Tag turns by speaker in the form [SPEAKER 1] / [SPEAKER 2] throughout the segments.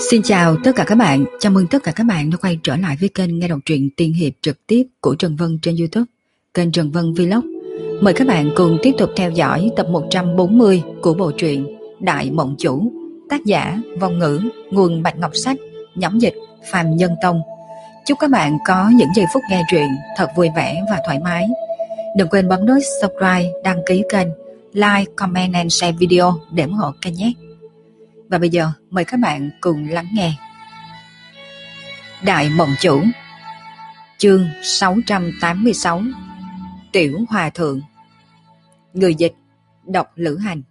[SPEAKER 1] Xin chào tất cả các bạn, chào mừng tất cả các bạn đã quay trở lại với kênh nghe đọc truyện tiên hiệp trực tiếp của Trần Vân trên YouTube, kênh Trần Vân Vlog. Mời các bạn cùng tiếp tục theo dõi tập 140 của bộ truyện Đại Mộng Chủ, tác giả Vong Ngữ, nguồn Bạch Ngọc Sách, nhóm dịch Phàm Nhân Tông. Chúc các bạn có những giây phút nghe truyện thật vui vẻ và thoải mái. Đừng quên bấm nút subscribe, đăng ký kênh, like, comment and share video để ủng hộ kênh nhé. Và bây giờ mời các bạn cùng lắng nghe Đại Mộng Chủ, chương 686, Tiểu Hòa Thượng. Người dịch Độc Lữ Hành.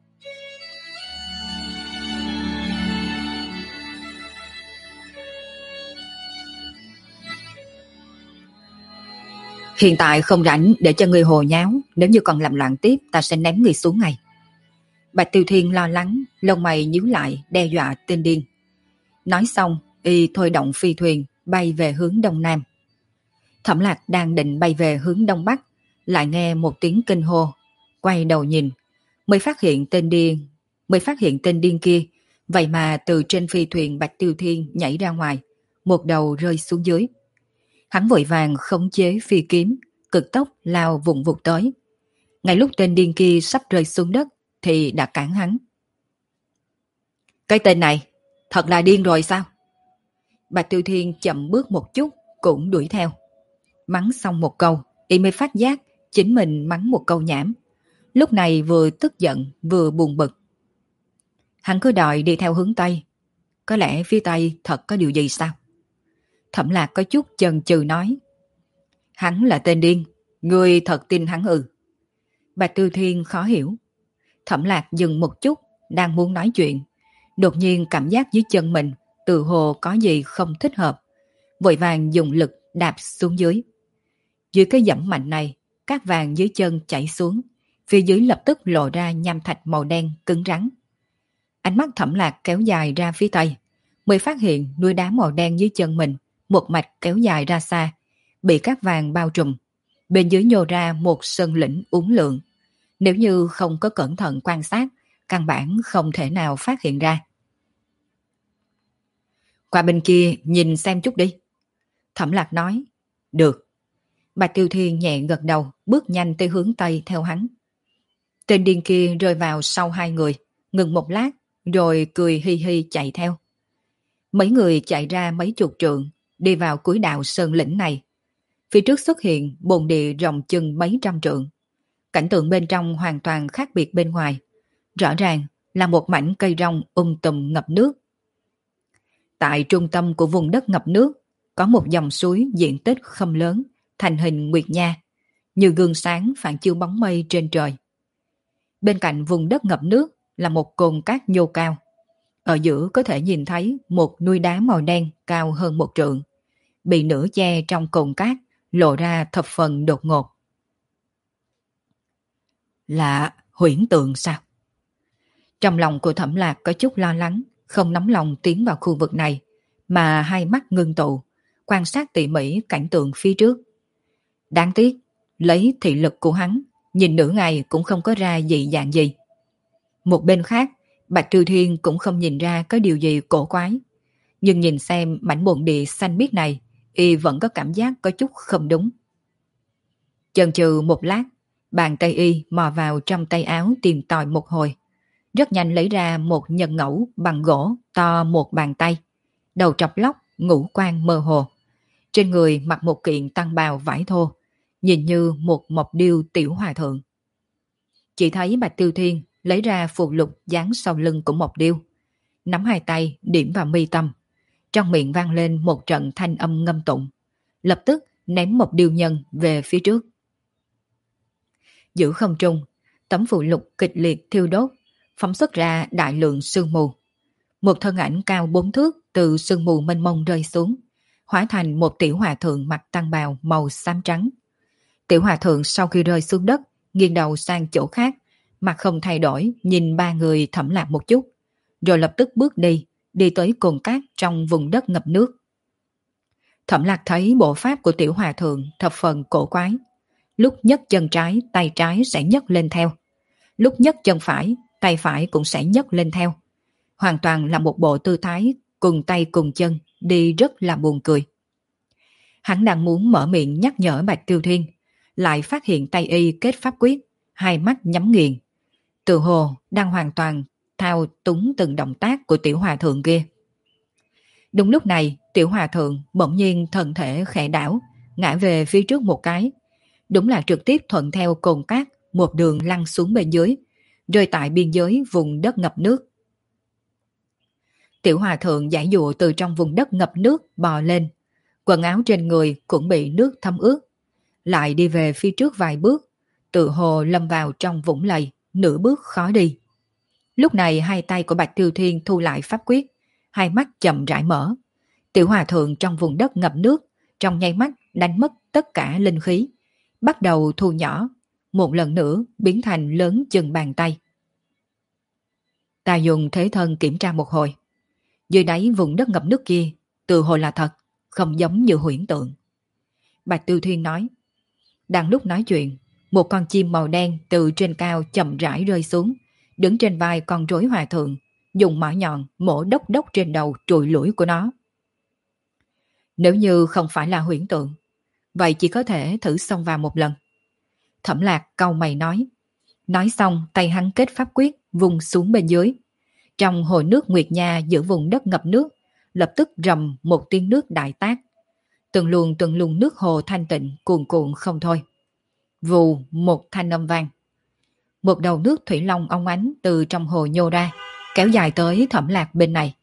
[SPEAKER 1] Hiện tại không rảnh để cho người hồ nháo, nếu như còn làm loạn tiếp ta sẽ ném người xuống ngay. Bạch Tiêu Thiên lo lắng, lông mày nhíu lại đe dọa tên điên. Nói xong, y thôi động phi thuyền bay về hướng đông nam. Thẩm Lạc đang định bay về hướng đông bắc, lại nghe một tiếng kinh hô, quay đầu nhìn, mới phát hiện tên điên kia, vậy mà từ trên phi thuyền Bạch Tiêu Thiên nhảy ra ngoài, một đầu rơi xuống dưới. Hắn vội vàng khống chế phi kiếm, cực tốc lao vụng vụt tới. Ngay lúc tên điên kia sắp rơi xuống đất thì đã cản hắn. Cái tên này thật là điên rồi sao? Bạch Tiêu Thiên chậm bước một chút cũng đuổi theo. Mắng xong một câu, y mới phát giác chính mình mắng một câu nhảm. Lúc này vừa tức giận vừa buồn bực. Hắn cứ đòi đi theo hướng Tây. Có lẽ phía Tây thật có điều gì sao? Thẩm Lạc có chút chần chừ nói. Hắn là tên điên, ngươi thật tin hắn ư? Bạch Tiêu Thiên khó hiểu. Thẩm Lạc dừng một chút, đang muốn nói chuyện. Đột nhiên cảm giác dưới chân mình tự hồ có gì không thích hợp, vội vàng dùng lực đạp xuống dưới. Dưới cái dẫm mạnh này, cát vàng dưới chân chảy xuống, phía dưới lập tức lộ ra nham thạch màu đen cứng rắn. Ánh mắt Thẩm Lạc kéo dài ra phía tây, mới phát hiện núi đá màu đen dưới chân mình một mạch kéo dài ra xa, bị cát vàng bao trùm. Bên dưới nhô ra một sơn lĩnh uốn lượn. Nếu như không có cẩn thận quan sát, căn bản không thể nào phát hiện ra. Qua bên kia nhìn xem chút đi. Thẩm Lạc nói. Được. Bạch Tiêu Thiên nhẹ gật đầu, bước nhanh tới hướng Tây theo hắn. Tên điên kia rơi vào sau hai người, ngừng một lát, rồi cười hi hi chạy theo. Mấy người chạy ra mấy chục trượng, đi vào cuối đạo sơn lĩnh này. Phía trước xuất hiện bồn địa rộng chừng mấy trăm trượng. Cảnh tượng bên trong hoàn toàn khác biệt bên ngoài. Rõ ràng là một mảnh cây rong tùm ngập nước. Tại trung tâm của vùng đất ngập nước, có một dòng suối diện tích không lớn, thành hình nguyệt nha, như gương sáng phản chiếu bóng mây trên trời. Bên cạnh vùng đất ngập nước là một cồn cát nhô cao. Ở giữa có thể nhìn thấy một núi đá màu đen cao hơn một trượng, bị nửa che trong cồn cát, lộ ra thập phần đột ngột. Là huyễn tượng sao? Trong lòng của Thẩm Lạc có chút lo lắng, không nóng lòng tiến vào khu vực này, mà hai mắt ngưng tụ, quan sát tỉ mỉ cảnh tượng phía trước. Đáng tiếc, lấy thị lực của hắn, nhìn nửa ngày cũng không có ra dị dạng gì. Một bên khác, Bạch Tiêu Thiên cũng không nhìn ra có điều gì cổ quái. Nhưng nhìn xem mảnh bồn địa xanh biếc này, y vẫn có cảm giác có chút không đúng. Chần chừ một lát, bàn tay y mò vào trong tay áo tìm tòi một hồi. Rất nhanh lấy ra một nhân ngẫu bằng gỗ to một bàn tay. Đầu trọc lóc, ngũ quan mơ hồ. Trên người mặc một kiện tăng bào vải thô, nhìn như một mộc điêu tiểu hòa thượng. Chỉ thấy Bạch Tiêu Thiên lấy ra phù lục dán sau lưng của mộc điêu. Nắm hai tay điểm vào mi tâm. Trong miệng vang lên một trận thanh âm ngâm tụng. Lập tức ném mộc điêu nhân về phía trước. Giữa không trung, tấm phù lục kịch liệt thiêu đốt, phóng xuất ra đại lượng sương mù. Một thân ảnh cao 4 thước từ sương mù mênh mông rơi xuống, hóa thành một tiểu hòa thượng mặc tăng bào màu xám trắng. Tiểu hòa thượng sau khi rơi xuống đất, nghiêng đầu sang chỗ khác, mặt không thay đổi, nhìn ba người Thẩm Lạc một chút, rồi lập tức bước đi tới cồn cát trong vùng đất ngập nước. Thẩm Lạc thấy bộ pháp của tiểu hòa thượng thập phần cổ quái. Lúc nhấc chân trái, tay trái sẽ nhấc lên theo. Lúc nhấc chân phải, tay phải cũng sẽ nhấc lên theo. Hoàn toàn là một bộ tư thái cùng tay cùng chân, đi rất là buồn cười. Hắn đang muốn mở miệng nhắc nhở Bạch Tiêu Thiên, lại phát hiện tay y kết pháp quyết, hai mắt nhắm nghiền. Tự hồ đang hoàn toàn thao túng từng động tác của tiểu hòa thượng kia. Đúng lúc này, tiểu hòa thượng bỗng nhiên thân thể khẽ đảo, ngã về phía trước một cái. Đúng là trực tiếp thuận theo cồn cát một đường lăn xuống bên dưới, rơi tại biên giới vùng đất ngập nước. Tiểu hòa thượng giãy dụa từ trong vùng đất ngập nước bò lên, quần áo trên người cũng bị nước thấm ướt, lại đi về phía trước vài bước, tự hồ lâm vào trong vũng lầy, nửa bước khó đi. Lúc này hai tay của Bạch Tiêu Thiên thu lại pháp quyết, hai mắt chậm rãi mở. Tiểu hòa thượng trong vùng đất ngập nước, trong nháy mắt đánh mất tất cả linh khí, bắt đầu thu nhỏ, một lần nữa biến thành lớn chừng bàn tay. Ta dùng thế thân kiểm tra một hồi. Dưới đáy vùng đất ngập nước kia, tự hồ là thật, không giống như huyễn tượng. Bạch Tiêu Thiên nói. Đang lúc nói chuyện, một con chim màu đen từ trên cao chậm rãi rơi xuống, đứng trên vai con rối hòa thượng, dùng mỏ nhọn mổ đốc đốc trên đầu trụi lũi của nó. Nếu như không phải là huyễn tượng, vậy chỉ có thể thử xông vào một lần. Thẩm Lạc cau mày nói. Nói xong tay hắn kết pháp quyết vùng xuống bên dưới. Trong hồ nước Nguyệt Nha giữa vùng đất ngập nước, lập tức rầm một tiếng nước đại tác. Từng luồng nước hồ thanh tịnh cuồn cuộn không thôi. Vù một thanh âm vang. Một đầu nước thủy long óng ánh từ trong hồ nhô ra, kéo dài tới Thẩm Lạc bên này.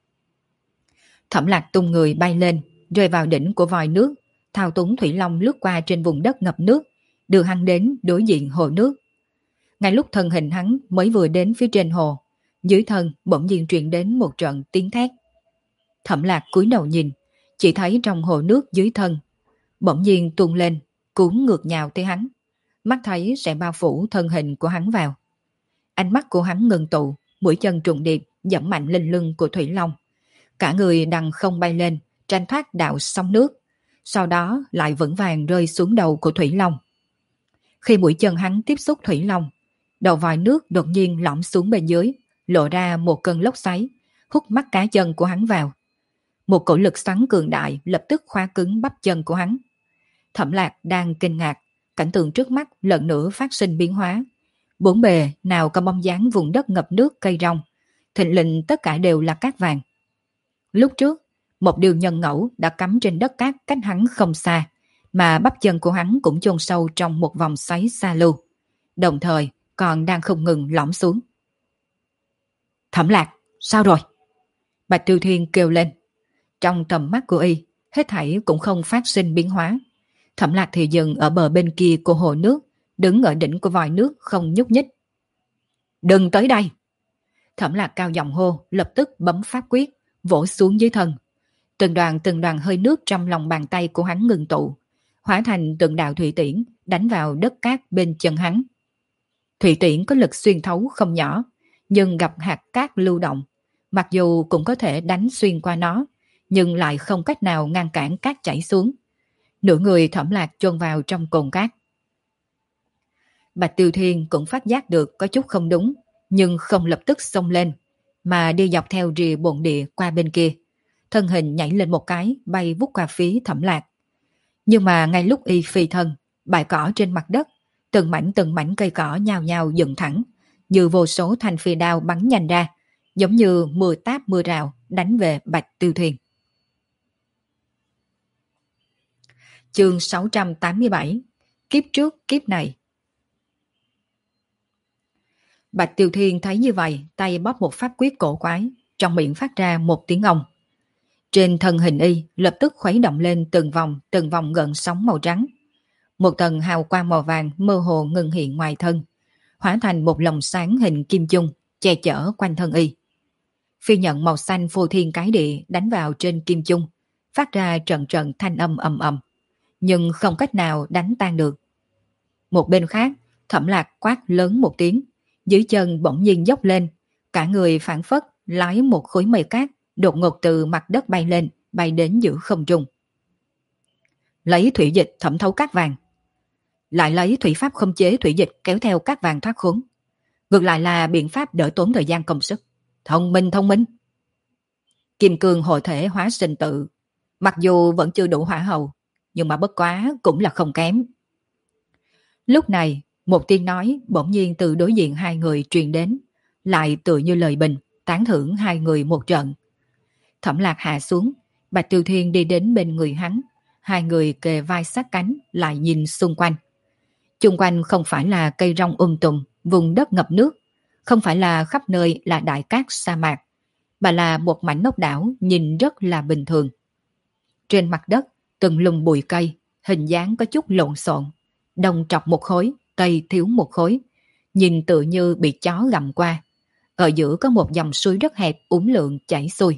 [SPEAKER 1] Thẩm Lạc tung người bay lên, rơi vào đỉnh của vòi nước, thao túng thủy long lướt qua trên vùng đất ngập nước, đưa hắn đến đối diện hồ nước. Ngay lúc thân hình hắn mới vừa đến phía trên hồ, dưới thân bỗng nhiên truyền đến một trận tiếng thét. Thẩm Lạc cúi đầu nhìn, chỉ thấy trong hồ nước dưới thân bỗng nhiên tuôn lên, cuốn ngược nhào tới hắn, mắt thấy sẽ bao phủ thân hình của hắn vào. Ánh mắt của hắn ngừng tụ, mũi chân trùng điệp giẫm mạnh lên lưng của thủy long, cả người đằng không bay lên, tranh thoát đạo sóng nước, sau đó lại vững vàng rơi xuống đầu của thủy long. Khi mũi chân hắn tiếp xúc thủy long, đầu vòi nước đột nhiên lõm xuống bên dưới, lộ ra một cơn lốc xoáy, hút mắt cá chân của hắn vào. Một cổ lực xoắn cường đại lập tức khóa cứng bắp chân của hắn. Thẩm Lạc đang kinh ngạc, cảnh tượng trước mắt lần nữa phát sinh biến hóa. Bốn bề nào có bóng dáng vùng đất ngập nước cây rong, thình lình tất cả đều là cát vàng. Lúc trước, một điều nhân ngẫu đã cắm trên đất cát cách hắn không xa, mà bắp chân của hắn cũng chôn sâu trong một vòng xoáy xa lưu, đồng thời còn đang không ngừng lõm xuống. Thẩm Lạc, sao rồi? Bạch Tiêu Thiên kêu lên. Trong tầm mắt của y, hết thảy cũng không phát sinh biến hóa. Thẩm Lạc thì dừng ở bờ bên kia của hồ nước, đứng ở đỉnh của vòi nước không nhúc nhích. Đừng tới đây! Thẩm Lạc cao giọng hô, lập tức bấm pháp quyết, vỗ xuống dưới thân. Từng đoàn hơi nước trong lòng bàn tay của hắn ngừng tụ, hóa thành từng đạo thủy tiễn đánh vào đất cát bên chân hắn. Thủy tiễn có lực xuyên thấu không nhỏ, nhưng gặp hạt cát lưu động, mặc dù cũng có thể đánh xuyên qua nó, nhưng lại không cách nào ngăn cản cát chảy xuống. Nửa người Thẩm Lạc chôn vào trong cồn cát. Bạch Tiêu Thiên cũng phát giác được có chút không đúng, nhưng không lập tức xông lên, mà đi dọc theo rìa bồn địa qua bên kia. Thân hình nhảy lên một cái, bay vút qua phía Thẩm Lạc. Nhưng mà ngay lúc y phi thân, bãi cỏ trên mặt đất, từng mảnh cây cỏ nhao nhao dựng thẳng, như vô số thanh phi đao bắn nhanh ra, giống như mưa táp mưa rào đánh về Bạch Tiêu Thiên. Chương 687. Kiếp trước kiếp này. Bạch Tiêu Thiên thấy như vậy, tay bóp một pháp quyết cổ quái, trong miệng phát ra một tiếng ong. Trên thân hình y lập tức khuấy động lên từng vòng gợn sóng màu trắng. Một tầng hào quang màu vàng mơ hồ ngừng hiện ngoài thân, hóa thành một lồng sáng hình kim chung, che chở quanh thân y. Phi nhận màu xanh phô thiên cái địa đánh vào trên kim chung, phát ra trận trận thanh âm ầm ầm, nhưng không cách nào đánh tan được. Một bên khác, Thẩm Lạc quát lớn một tiếng, dưới chân bỗng nhiên dốc lên, cả người phản phất lái một khối mây cát đột ngột từ mặt đất bay lên, bay đến giữa không trung. Lấy thủy dịch thẩm thấu cát vàng, lại lấy thủy pháp khống chế thủy dịch kéo theo cát vàng thoát khốn. Ngược lại là biện pháp đỡ tốn thời gian công sức. Thông minh. Kim cương hộ thể hóa sinh tự, mặc dù vẫn chưa đủ hỏa hầu, nhưng mà bất quá cũng là không kém. Lúc này, một tiếng nói bỗng nhiên từ đối diện hai người truyền đến, lại tựa như lời bình, tán thưởng hai người một trận. Thẩm Lạc hạ xuống, Bạch Tiêu Thiên đi đến bên người hắn, hai người kề vai sát cánh lại nhìn xung quanh. Chung quanh không phải là cây rong tùm, vùng đất ngập nước, không phải là khắp nơi là đại cát sa mạc, mà là một mảnh nóc đảo nhìn rất là bình thường. Trên mặt đất, từng lùm bụi cây, hình dáng có chút lộn xộn, đông trọc một khối, tây thiếu một khối, nhìn tựa như bị chó gặm qua. Ở giữa có một dòng suối rất hẹp uốn lượn chảy xuôi.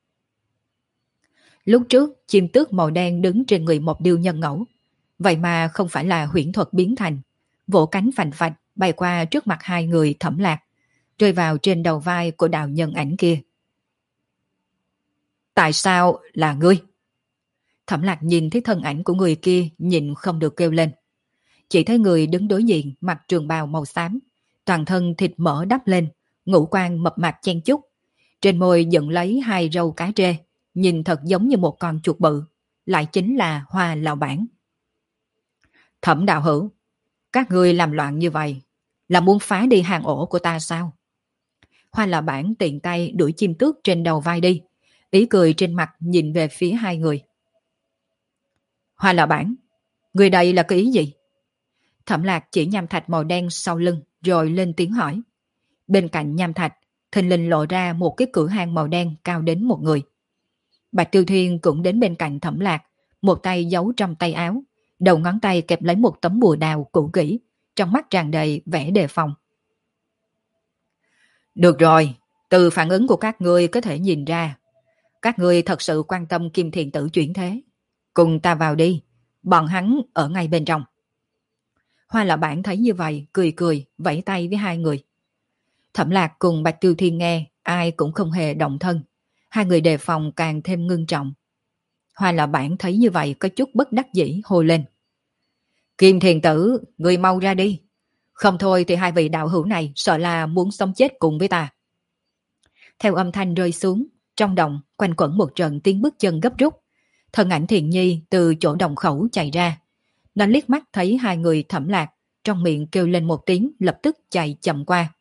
[SPEAKER 1] Lúc trước, chim tước màu đen đứng trên người một điêu nhân ngẫu, vậy mà không phải là huyễn thuật biến thành, vỗ cánh phành phạch bay qua trước mặt hai người Thẩm Lạc, rơi vào trên đầu vai của đạo nhân ảnh kia. Tại sao là ngươi? Thẩm Lạc nhìn thấy thân ảnh của người kia, nhịn không được kêu lên. Chỉ thấy người đứng đối diện mặc trường bào màu xám, toàn thân thịt mỡ đắp lên, ngũ quan mập mạp chen chúc, trên môi dựng lấy hai râu cá trê, nhìn thật giống như một con chuột bự, lại chính là Hoa lão bản. Thẩm đạo hữu, các ngươi làm loạn như vậy, là muốn phá đi hang ổ của ta sao? Hoa lão bản tiện tay đuổi chim tước trên đầu vai đi, ý cười trên mặt nhìn về phía hai người. Hoa lão bản, người đây là cái ý gì? Thẩm Lạc chỉ nham thạch màu đen sau lưng rồi lên tiếng hỏi. Bên cạnh nham thạch, thình lình lộ ra một cái cửa hang màu đen cao đến một người. Bạch Tiêu Thiên cũng đến bên cạnh Thẩm Lạc, một tay giấu trong tay áo, đầu ngón tay kẹp lấy một tấm bùa đào cũ kỹ, trong mắt tràn đầy vẻ đề phòng. Được rồi, từ phản ứng của các ngươi có thể nhìn ra, các ngươi thật sự quan tâm Kim Thiền Tử chuyển thế. Cùng ta vào đi, bọn hắn ở ngay bên trong. Hoa lão bản thấy như vậy, cười cười, vẫy tay với hai người. Thẩm Lạc cùng Bạch Tiêu Thiên nghe, ai cũng không hề động thân. Hai người đề phòng càng thêm ngưng trọng. Hoa lão bản thấy như vậy có chút bất đắc dĩ hô lên. Kim Thiền Tử, người mau ra đi. Không thôi thì hai vị đạo hữu này sợ là muốn sống chết cùng với ta. Theo âm thanh rơi xuống, trong động quanh quẩn một trận tiếng bước chân gấp rút. Thân ảnh Thiền Nhi từ chỗ đồng khẩu chạy ra. Nó liếc mắt thấy hai người Thẩm Lạc, trong miệng kêu lên một tiếng lập tức chạy chậm qua.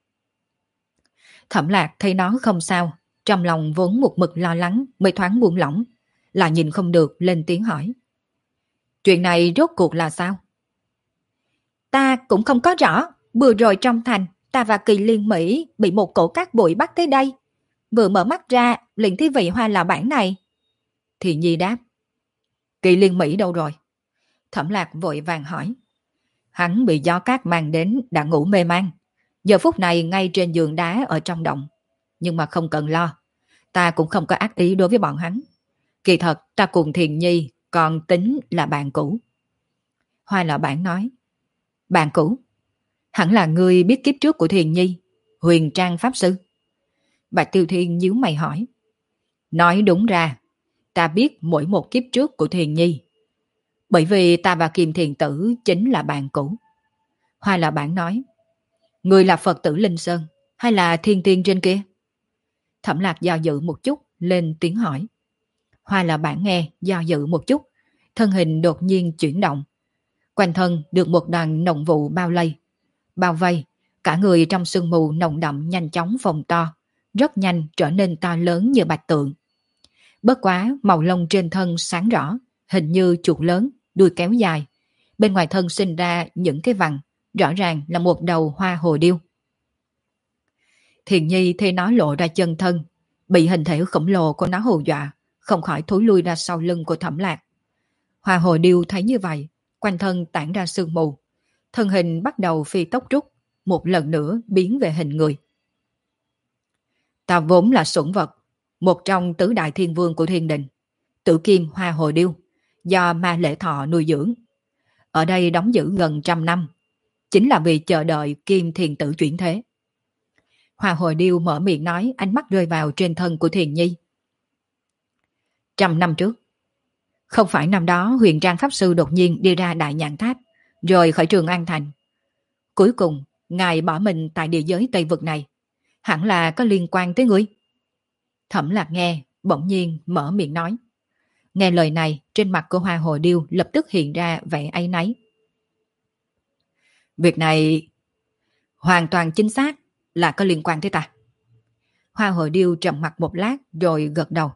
[SPEAKER 1] Thẩm Lạc thấy nó không sao, trong lòng vốn một mực lo lắng mới thoáng buông lỏng, là nhìn không được lên tiếng hỏi. Chuyện này rốt cuộc là sao? Ta cũng không có rõ, vừa rồi trong thành, ta và Kỳ Liên Mỹ bị một cổ cát bụi bắt tới đây. Vừa mở mắt ra, liền thấy vị Hoa lão bản này. Thì Nhi đáp. Kỳ Liên Mỹ đâu rồi? Thẩm Lạc vội vàng hỏi. Hắn bị gió cát mang đến đã ngủ mê man. Giờ phút này ngay trên giường đá ở trong động. Nhưng mà không cần lo. Ta cũng không có ác ý đối với bọn hắn. Kỳ thật ta cùng Thiền Nhi còn tính là bạn cũ. Hoa lão bản nói. Bạn cũ? Hẳn là ngươi biết kiếp trước của Thiền Nhi, Huyền Trang Pháp Sư. Bạch Tiêu Thiên nhíu mày hỏi. Nói đúng ra, ta biết mỗi một kiếp trước của Thiền Nhi. Bởi vì ta và Kim Thiền Tử chính là bạn cũ. Hoa lão bản nói. Ngươi là Phật tử Linh Sơn hay là thiên tiên trên kia? Thẩm Lạc do dự một chút, lên tiếng hỏi. Hoa lão bản nghe, do dự một chút, thân hình đột nhiên chuyển động. Quanh thân được một đoàn nồng vụ bao vây, cả người trong sương mù nồng đậm nhanh chóng phồng to, rất nhanh trở nên to lớn như bạch tượng. Bất quá màu lông trên thân sáng rõ, hình như chuột lớn, đuôi kéo dài. Bên ngoài thân sinh ra những cái vằn, rõ ràng là một đầu hoa hồ điêu. Thiền Nhi thấy nó lộ ra chân thân, bị hình thể khổng lồ của nó hù dọa, không khỏi thối lui ra sau lưng của Thẩm Lạc. Hoa hồ điêu thấy như vậy, quanh thân tản ra sương mù, thân hình bắt đầu phi tốc rút, một lần nữa biến về hình người. Ta vốn là sủng vật, một trong tứ đại thiên vương của thiên đình, Tử Kim Hoa Hồ Điêu, do Ma Lễ Thọ nuôi dưỡng. Ở đây đóng giữ gần 100 năm, chính là vì chờ đợi Kim Thiền Tử chuyển thế. Hoa Hồ Điêu mở miệng nói, ánh mắt rơi vào trên thân của Thiền Nhi. 100 năm trước, không phải năm đó Huyền Trang Pháp Sư đột nhiên đi ra Đại Nhạn Tháp, rồi khỏi Trường An Thành. Cuối cùng, ngài bỏ mình tại địa giới Tây Vực này, hẳn là có liên quan tới ngươi. Thẩm Lạc nghe, bỗng nhiên mở miệng nói. Nghe lời này, trên mặt của Hoa Hồ Điêu lập tức hiện ra vẻ áy náy. Việc này hoàn toàn chính xác là có liên quan tới ta. Hoa Hồ Điêu trầm mặt một lát rồi gật đầu.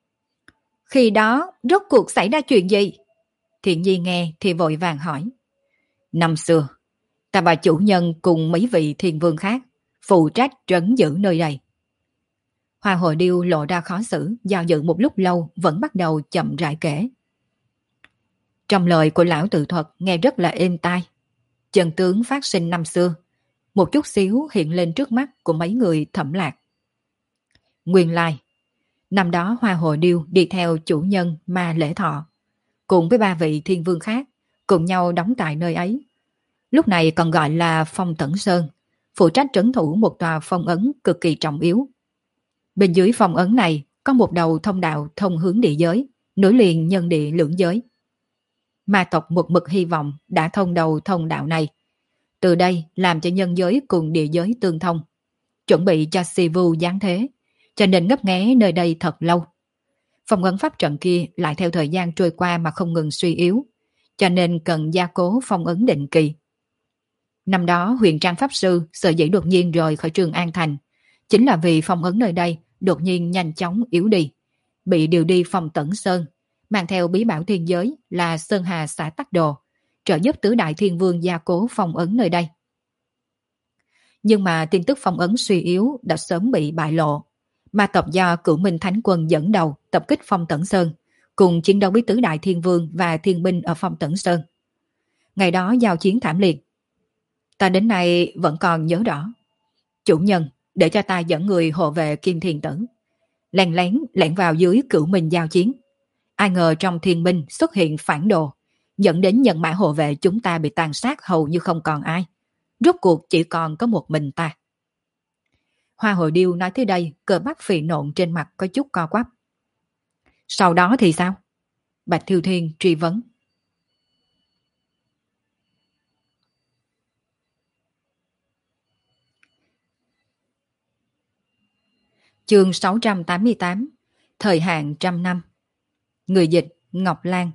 [SPEAKER 1] Khi đó, rốt cuộc xảy ra chuyện gì? Thiện Nhi nghe thì vội vàng hỏi. Năm xưa, ta và chủ nhân cùng mấy vị thiên vương khác phụ trách trấn giữ nơi đây. Hoa Hồ Điêu lộ ra khó xử, do dự một lúc lâu vẫn bắt đầu chậm rãi kể. Trong lời của lão tự thuật nghe rất là êm tai. Chân tướng phát sinh năm xưa, một chút xíu hiện lên trước mắt của mấy người Thẩm Lạc. Nguyên lai, năm đó Hoa Hồ Điêu đi theo chủ nhân Ma Lễ Thọ, cùng với ba vị thiên vương khác, cùng nhau đóng tại nơi ấy. Lúc này còn gọi là Phong Tẩn Sơn, phụ trách trấn thủ một tòa phong ấn cực kỳ trọng yếu. Bên dưới phong ấn này có một đầu thông đạo thông hướng địa giới, nối liền nhân địa lưỡng giới. Ma tộc một mực hy vọng đã thông đầu thông đạo này, từ đây làm cho nhân giới cùng địa giới tương thông, chuẩn bị cho Sivu giáng thế, cho nên ngấp nghé nơi đây thật lâu. Phong ấn pháp trận kia lại theo thời gian trôi qua mà không ngừng suy yếu, cho nên cần gia cố phong ấn định kỳ. Năm đó Huyền Trang Pháp Sư sở dĩ đột nhiên rời khỏi Trường An Thành, chính là vì phong ấn nơi đây đột nhiên nhanh chóng yếu đi, bị điều đi Phong Tẩn Sơn, mang theo bí bảo thiên giới là Sơn Hà Xã Tắc Đồ, trợ giúp tứ đại thiên vương gia cố phong ấn nơi đây. Nhưng mà tin tức phong ấn suy yếu đã sớm bị bại lộ. Ma tộc do Cửu Minh Thánh Quân dẫn đầu tập kích Phong Tẩn Sơn, cùng chiến đấu với tứ đại thiên vương và thiên binh ở Phong Tẩn Sơn. Ngày đó giao chiến thảm liệt, ta đến nay vẫn còn nhớ rõ. Chủ nhân để cho ta dẫn người hộ vệ Kim Thiền Tử, lén lén lẻn vào dưới Cửu Minh giao chiến. Ai ngờ trong thiên binh xuất hiện phản đồ, dẫn đến nhân mã hộ vệ chúng ta bị tàn sát hầu như không còn ai. Rốt cuộc chỉ còn có một mình ta. Hoa Hồ Điêu nói tới đây, cơ bắp phì nộn trên mặt có chút co quắp. Sau đó thì sao? Bạch Thiêu Thiên truy vấn. Chương 688, thời hạn 100 năm. Người dịch Ngọc Lan.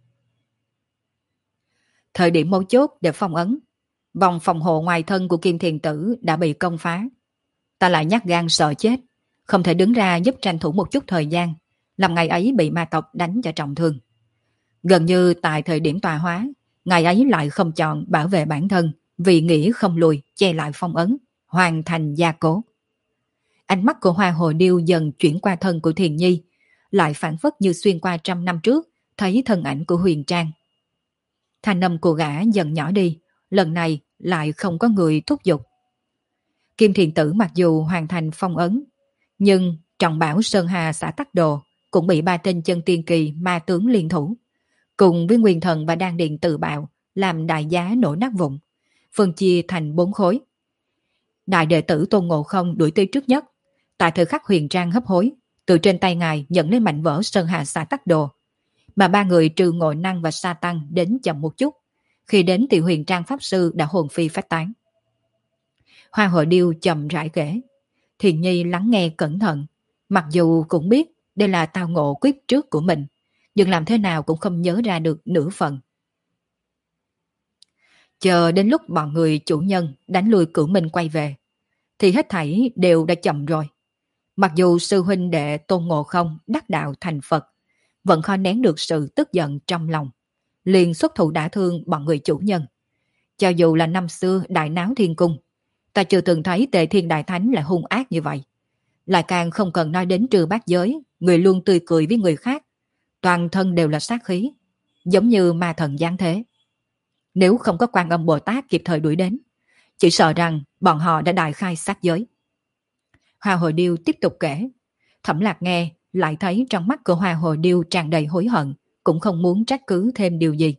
[SPEAKER 1] Thời điểm mấu chốt để phong ấn, vòng phòng hộ ngoài thân của Kim Thiền Tử đã bị công phá. Ta lại nhát gan sợ chết, không thể đứng ra giúp tranh thủ một chút thời gian, làm ngày ấy bị ma tộc đánh cho trọng thương. Gần như tại thời điểm tọa hóa, ngày ấy lại không chọn bảo vệ bản thân, vì nghĩ không lùi che lại phong ấn, hoàn thành gia cố. Ánh mắt của Hoa Hồ Điêu dần chuyển qua thân của Thiền Nhi, lại phản phất như xuyên qua 100 năm trước, thấy thân ảnh của Huyền Trang. Thanh âm của gã dần nhỏ đi, lần này lại không có người thúc giục. Kim Thiền Tử mặc dù hoàn thành phong ấn, nhưng trọng bảo Sơn Hà Xã Tắc Đồ cũng bị ba tên chân tiên kỳ ma tướng liên thủ, cùng với Nguyên Thần và Đan Điện tự bạo, làm đại giá nổ nát vụn, phân chia thành 4 khối. Đại đệ tử Tôn Ngộ Không đuổi tới trước nhất, tại thời khắc Huyền Trang hấp hối, từ trên tay ngài nhận lấy mảnh vỡ Sơn Hà Xã Tắc Đồ, mà ba người trừ Ngộ Năng và Sa Tăng đến chậm một chút, khi đến thì Huyền Trang Pháp Sư đã hồn phi phách tán. Hoa Hồ Điêu chậm rãi kể, Thiền Nhi lắng nghe cẩn thận, mặc dù cũng biết đây là tao ngộ kiếp trước của mình, nhưng làm thế nào cũng không nhớ ra được nửa phần. Chờ đến lúc bọn người chủ nhân đánh lui Cửu Minh quay về, thì hết thảy đều đã chậm rồi. Mặc dù sư huynh đệ Tôn Ngộ Không đắc đạo thành Phật, vẫn khó nén được sự tức giận trong lòng, liền xuất thủ đả thương bọn người chủ nhân. Cho dù là năm xưa đại náo thiên cung, ta chưa từng thấy Tề Thiên Đại Thánh là hung ác như vậy. Lại càng không cần nói đến Trừ Bát Giới, người luôn tươi cười với người khác, toàn thân đều là sát khí, giống như ma thần giáng thế. Nếu không có Quan Âm Bồ Tát kịp thời đuổi đến, chỉ sợ rằng bọn họ đã đại khai sát giới. Hoa Hồ Điêu tiếp tục kể. Thẩm Lạc nghe lại thấy trong mắt của Hoa Hồ Điêu tràn đầy hối hận, cũng không muốn trách cứ thêm điều gì.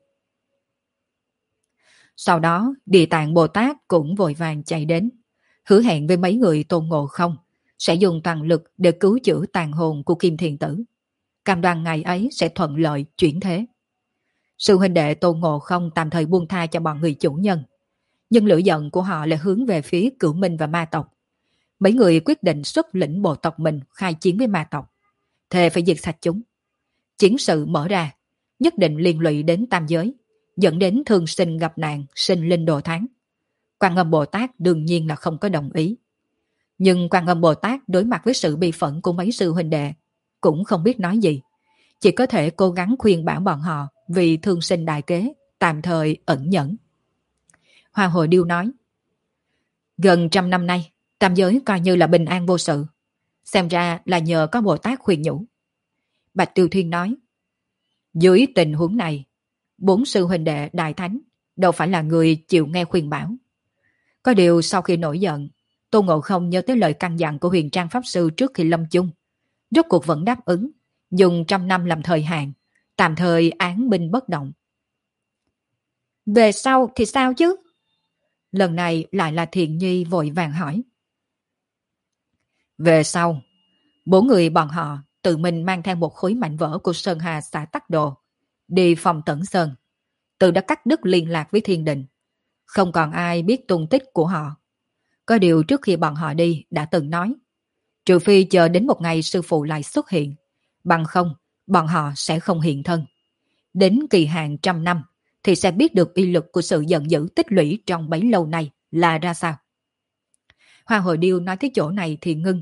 [SPEAKER 1] Sau đó Địa Tạng Bồ Tát cũng vội vàng chạy đến, hứa hẹn với mấy người Tôn Ngộ Không sẽ dùng toàn lực để cứu chữa tàn hồn của Kim Thiền Tử, cam đoan ngày ấy sẽ thuận lợi chuyển thế. Sư huynh đệ Tôn Ngộ Không tạm thời buông tha cho bọn người chủ nhân, nhưng lửa giận của họ lại hướng về phía Cửu Minh và ma tộc. Mấy người quyết định xuất lĩnh bộ tộc mình khai chiến với ma tộc, thề phải diệt sạch chúng. Chiến sự mở ra, nhất định liên lụy đến tam giới, dẫn đến thương sinh gặp nạn, sinh linh đồ thán. Quan Âm Bồ Tát đương nhiên là không có đồng ý. Nhưng Quan Âm Bồ Tát đối mặt với sự bi phẫn của mấy sư huynh đệ, cũng không biết nói gì. Chỉ có thể cố gắng khuyên bảo bọn họ vì thương sinh đại kế, tạm thời ẩn nhẫn. Hoa Hồi Điêu nói, gần 100 năm nay, tam giới coi như là bình an vô sự. Xem ra là nhờ có Bồ Tát khuyên nhủ. Bạch Tiêu Thiên nói, dưới tình huống này, 4 sư huynh đệ đại thánh đâu phải là người chịu nghe khuyên bảo. Có điều sau khi nổi giận, Tôn Ngộ Không nhớ tới lời căn dặn của Huyền Trang Pháp Sư trước khi lâm chung. Rốt cuộc vẫn đáp ứng, dùng 100 năm làm thời hạn, tạm thời án binh bất động. Về sau thì sao chứ? Lần này lại là Thiện Nhi vội vàng hỏi. Về sau, 4 người bọn họ tự mình mang theo một khối mảnh vỡ của Sơn Hà xã Tắc Đồ, đi phòng Tẩn Sơn, tự đã cắt đứt liên lạc với thiên đình. Không còn ai biết tung tích của họ. Có điều trước khi bọn họ đi đã từng nói, trừ phi chờ đến một ngày sư phụ lại xuất hiện, bằng không bọn họ sẽ không hiện thân. Đến kỳ hạn 100 năm thì sẽ biết được uy lực của sự giận dữ tích lũy trong bấy lâu nay là ra sao. Hoa Hồi Điêu nói tới chỗ này thì ngưng.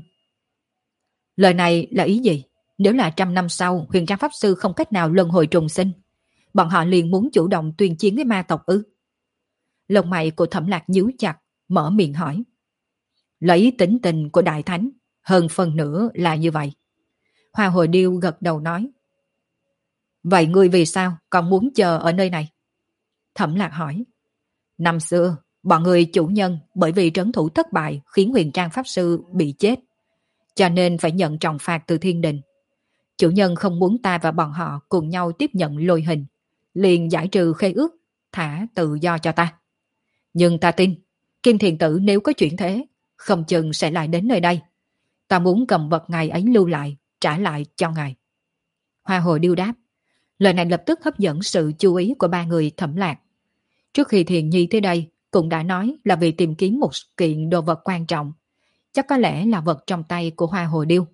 [SPEAKER 1] Lời này là ý gì? Nếu là 100 năm sau Huyền Trang Pháp Sư không cách nào luân hồi trùng sinh, bọn họ liền muốn chủ động tuyên chiến với ma tộc ư? Lông mày của Thẩm Lạc nhíu chặt, mở miệng hỏi. Lấy tính tình của Đại Thánh, hơn phần nữa là như vậy. Hoa Hồi Điêu gật đầu nói. Vậy ngươi vì sao còn muốn chờ ở nơi này? Thẩm Lạc hỏi. Năm xưa, bọn người chủ nhân bởi vì trấn thủ thất bại khiến Huyền Trang Pháp Sư bị chết, cho nên phải nhận trọng phạt từ thiên đình. Chủ nhân không muốn ta và bọn họ cùng nhau tiếp nhận lôi hình, liền giải trừ khế ước, thả tự do cho ta. Nhưng ta tin, Kim Thiền Tử nếu có chuyện thế, không chừng sẽ lại đến nơi đây. Ta muốn cầm vật ngài ấy lưu lại, trả lại cho ngài. Hoa Hồi Điêu đáp. Lời này lập tức hấp dẫn sự chú ý của ba người Thẩm Lạc. Trước khi Thiền Nhi tới đây, cũng đã nói là vì tìm kiếm một kiện đồ vật quan trọng. Chắc có lẽ là vật trong tay của Hoa Hồi Điêu.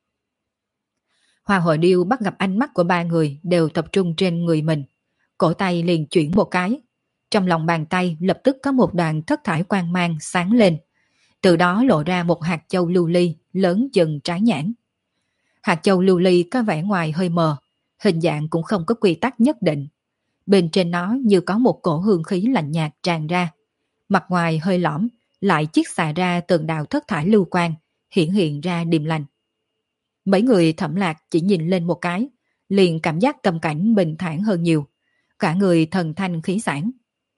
[SPEAKER 1] Hoa Hồi Điêu bắt gặp ánh mắt của ba người đều tập trung trên người mình. Cổ tay liền chuyển một cái. Trong lòng bàn tay lập tức có một đoàn thất thải quang mang sáng lên. Từ đó lộ ra một hạt châu lưu ly lớn chừng trái nhãn. Hạt châu lưu ly có vẻ ngoài hơi mờ, hình dạng cũng không có quy tắc nhất định. Bên trên nó như có một cổ hương khí lạnh nhạt tràn ra. Mặt ngoài hơi lõm, lại chiết xạ ra từng đạo thất thải lưu quang, hiện ra điềm lành. Mấy người Thẩm Lạc chỉ nhìn lên một cái, liền cảm giác tâm cảnh bình thản hơn nhiều. Cả người thần thanh khí sảng.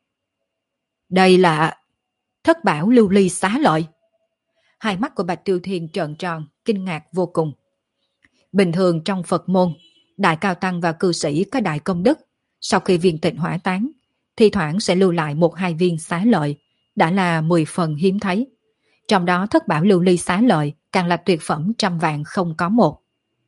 [SPEAKER 1] Đây là thất bảo lưu ly xá lợi. Hai mắt của Bạch Tiêu Thiên trợn tròn, kinh ngạc vô cùng. Bình thường trong Phật môn, đại cao tăng và cư sĩ có đại công đức, sau khi viên tịnh hỏa tán, thi thoảng sẽ lưu lại 1-2 viên xá lợi, đã là 10 phần hiếm thấy. Trong đó thất bảo lưu ly xá lợi càng là tuyệt phẩm trăm vạn không có một.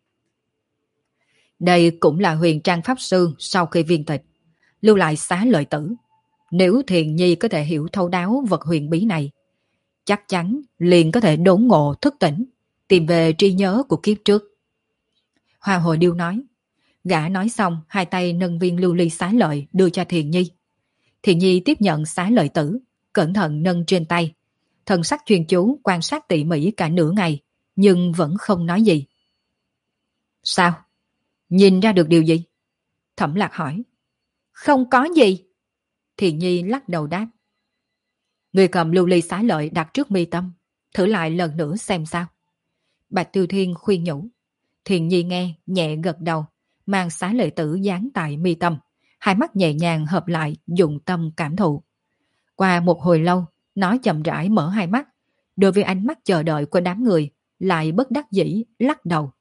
[SPEAKER 1] Đây cũng là Huyền Trang Pháp Sư sau khi viên tịch, lưu lại xá lợi tử. Nếu Thiền Nhi có thể hiểu thấu đáo vật huyền bí này, chắc chắn liền có thể đốn ngộ thức tỉnh, tìm về trí nhớ của kiếp trước. Hoa Hồi Điêu nói. Gã nói xong, hai tay nâng viên lưu ly xá lợi đưa cho Thiền Nhi. Thiền Nhi tiếp nhận xá lợi tử, cẩn thận nâng trên tay. Thần sắc chuyên chú quan sát tỉ mỉ cả nửa ngày, nhưng vẫn không nói gì. Sao? Nhìn ra được điều gì? Thẩm Lạc hỏi. Không có gì. Thiền Nhi lắc đầu đáp. Người cầm lưu ly xá lợi đặt trước mi tâm, thử lại lần nữa xem sao. Bạch Tiêu Thiên khuyên nhủ. Thiền Nhi nghe, nhẹ gật đầu, mang xá lợi tử dán tại mi tâm, hai mắt nhẹ nhàng hợp lại, dụng tâm cảm thụ. Qua một hồi lâu, nó chậm rãi mở hai mắt, đối với ánh mắt chờ đợi của đám người, lại bất đắc dĩ lắc đầu.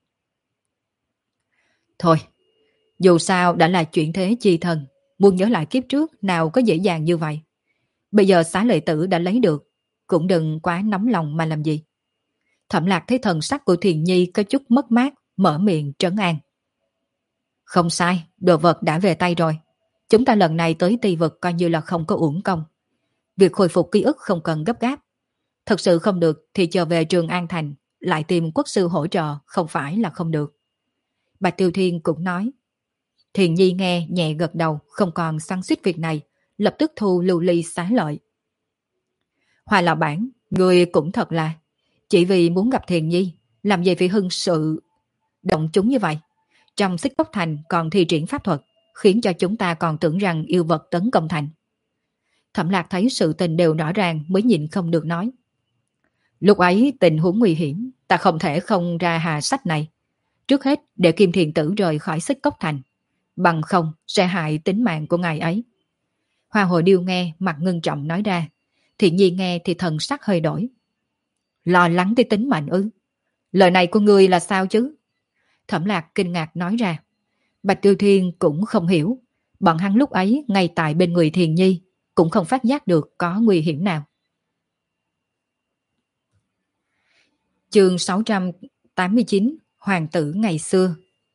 [SPEAKER 1] Thôi, dù sao đã là chuyện thế chi thần, muốn nhớ lại kiếp trước nào có dễ dàng như vậy. Bây giờ xá lợi tử đã lấy được, cũng đừng quá nóng lòng mà làm gì. Thẩm Lạc thấy thần sắc của Thiền Nhi có chút mất mát, mở miệng trấn an. Không sai, đồ vật đã về tay rồi. Chúng ta lần này tới Tây Vực coi như là không có uổng công. Việc khôi phục ký ức không cần gấp gáp. Thật sự không được thì chờ về Trường An Thành, lại tìm quốc sư hỗ trợ không phải là không được. Bạch Tiêu Thiên cũng nói. Thiền Nhi nghe nhẹ gật đầu, không còn xoắn xuýt việc này, lập tức thu lưu ly xá lợi. Hoa lão bản, người cũng thật là, chỉ vì muốn gặp Thiền Nhi, làm gì phải hưng sự động chúng như vậy. Trong Xích Cốc Thành còn thi triển pháp thuật, khiến cho chúng ta còn tưởng rằng yêu vật tấn công thành. Thẩm Lạc thấy sự tình đều rõ ràng mới nhịn không được nói. Lúc ấy tình huống nguy hiểm, ta không thể không ra hà sách này. Trước hết để Kim Thiền Tử rời khỏi Xích Cốc Thành, bằng không sẽ hại tính mạng của ngài ấy. Hoa Hồi Điêu nghe mặt ngưng trọng nói ra, Thiện Nhi nghe thì thần sắc hơi đổi. Lo lắng tới tính mệnh ư? Lời này của ngươi là sao chứ? Thẩm Lạc kinh ngạc nói ra. Bạch Tiêu Thiên cũng không hiểu, bọn hắn lúc ấy ngay tại bên người Thiền Nhi cũng không phát giác được có nguy hiểm nào. Chương 689 Hoàng tử ngày xưa.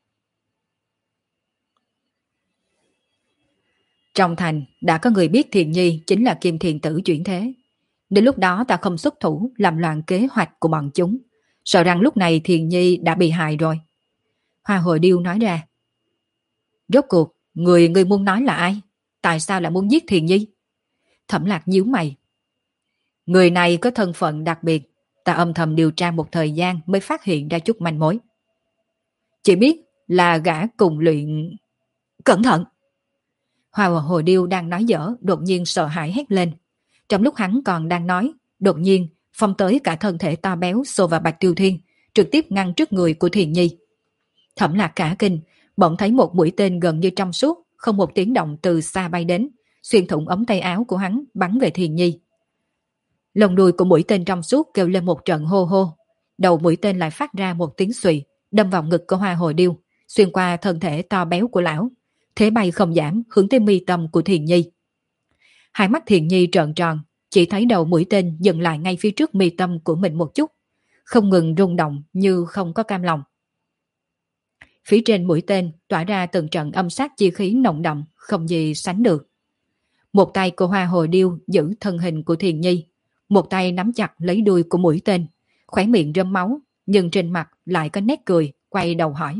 [SPEAKER 1] Trong thành đã có người biết Thiền Nhi chính là Kim Thiền Tử chuyển thế. Đến lúc đó ta không xuất thủ làm loạn kế hoạch của bọn chúng, sợ rằng lúc này Thiền Nhi đã bị hại rồi. Hoa Hồi Điêu nói ra. Rốt cuộc, người muốn nói là ai? Tại sao lại muốn giết Thiền Nhi? Thẩm Lạc nhíu mày. Người này có thân phận đặc biệt, ta âm thầm điều tra một thời gian mới phát hiện ra chút manh mối. Chỉ biết là gã cùng luyện... Cẩn thận! Hoa Hồi Điêu đang nói dở, đột nhiên sợ hãi hét lên. Trong lúc hắn còn đang nói, đột nhiên phong tới cả thân thể to béo xô vào Bạch Tiêu Thiên, trực tiếp ngăn trước người của Thiền Nhi. Thẩm Lạc cả kinh, bỗng thấy một mũi tên gần như trong suốt, không một tiếng động từ xa bay đến, xuyên thủng ống tay áo của hắn, bắn về Thiền Nhi. Lồng đuôi của mũi tên trong suốt kêu lên một trận hô hô, đầu mũi tên lại phát ra một tiếng xùy, đâm vào ngực của Hoa Hồi Điêu, xuyên qua thân thể to béo của lão, thế bay không giảm hướng tới mi tâm của Thiền Nhi. Hai mắt Thiền Nhi trợn tròn, chỉ thấy đầu mũi tên dừng lại ngay phía trước mi tâm của mình một chút, không ngừng rung động như không có cam lòng. Phía trên mũi tên tỏa ra từng trận âm sát chi khí nồng đậm, không gì sánh được. Một tay của Hoa Hồi Điêu giữ thân hình của Thiền Nhi, một tay nắm chặt lấy đuôi của mũi tên, khóe miệng rơm máu, nhưng trên mặt lại có nét cười, quay đầu hỏi.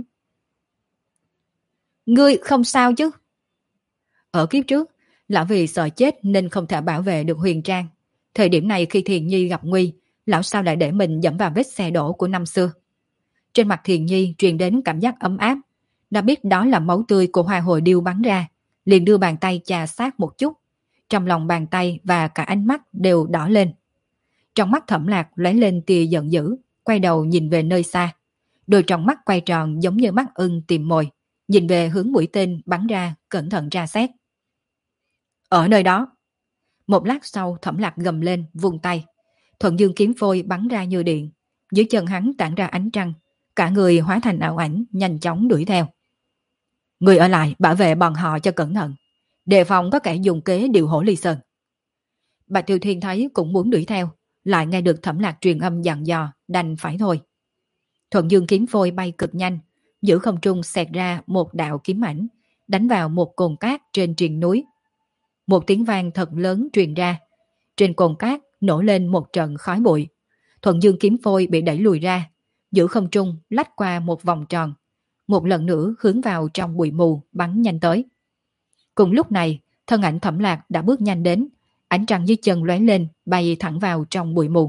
[SPEAKER 1] Ngươi không sao chứ? Ở kiếp trước, lão vì sợ chết nên không thể bảo vệ được Huyền Trang. Thời điểm này khi Thiền Nhi gặp nguy, lão sao lại để mình dẫm vào vết xe đổ của năm xưa? Trên mặt Thiền Nhi truyền đến cảm giác ấm áp, đã biết đó là máu tươi của Hoa Hồi Điêu bắn ra, liền đưa bàn tay chà sát một chút. Trong lòng bàn tay và cả ánh mắt đều đỏ lên. Trong mắt Thẩm Lạc lóe lên tia giận dữ, quay đầu nhìn về nơi xa. Đôi trong mắt quay tròn giống như mắt ưng tìm mồi, nhìn về hướng mũi tên bắn ra, cẩn thận tra xét. Ở nơi đó. Một lát sau Thẩm Lạc gầm lên, vung tay. Thuận Dương kiếm phôi bắn ra như điện, dưới chân hắn tản ra ánh trăng, cả người hóa thành ảo ảnh, nhanh chóng đuổi theo. Người ở lại bảo vệ bọn họ cho cẩn thận, đề phòng có kẻ dùng kế điều hổ ly sơn. Bạch Tiêu Thiên thấy cũng muốn đuổi theo, lại nghe được Thẩm Lạc truyền âm dặn dò, đành phải thôi. Thuận Dương kiếm phôi bay cực nhanh, giữa không trung xẹt ra một đạo kiếm ảnh, đánh vào một cồn cát trên triền núi. Một tiếng vang thật lớn truyền ra, trên cồn cát nổ lên một trận khói bụi. Thuận Dương kiếm phôi bị đẩy lùi ra, giữa không trung lách qua một vòng tròn, một lần nữa hướng vào trong bụi mù bắn nhanh tới. Cùng lúc này, thân ảnh Thẩm Lạc đã bước nhanh đến, ánh trăng dưới chân lóe lên, bay thẳng vào trong bụi mù.